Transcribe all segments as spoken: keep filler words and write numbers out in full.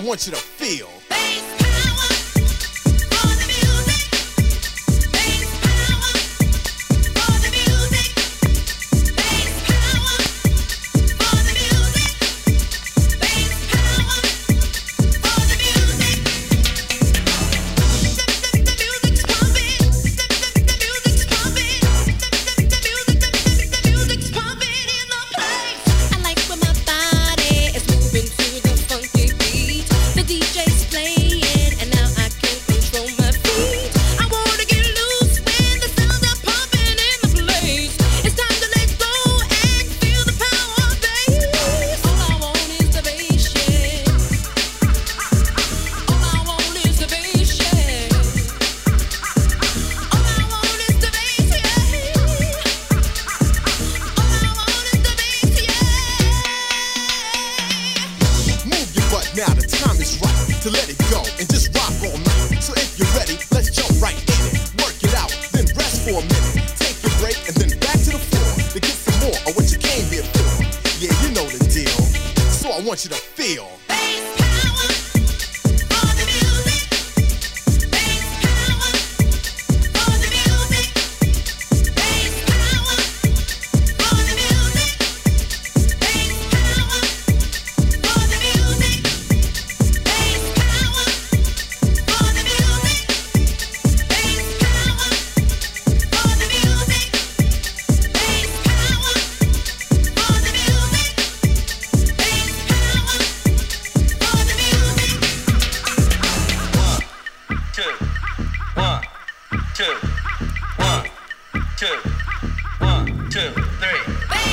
want you to feel. Now the time is right to let it go and just rock all night. So if you're ready, let's jump right in it. Work it out, then rest for a minute. Take a break and then back to the floor to get some more of what you came here for. Yeah, you know the deal. So I want you to feel. One, two, one, two, one, two, three.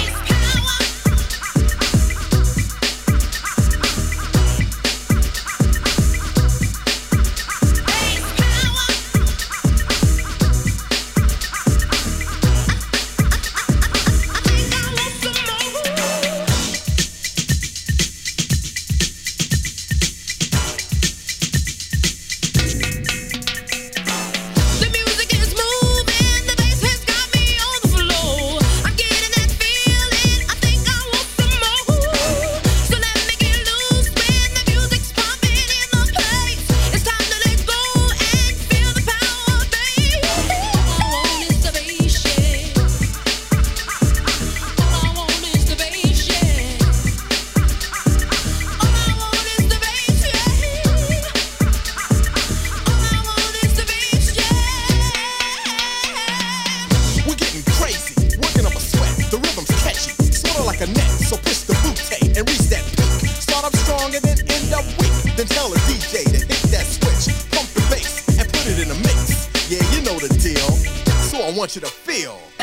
Like a net, so push the bootay and reach that peak. Start up strong and then end up weak. Then tell a D J to hit that switch, pump the bass and put it in a mix. Yeah, you know the deal. So I want you to feel.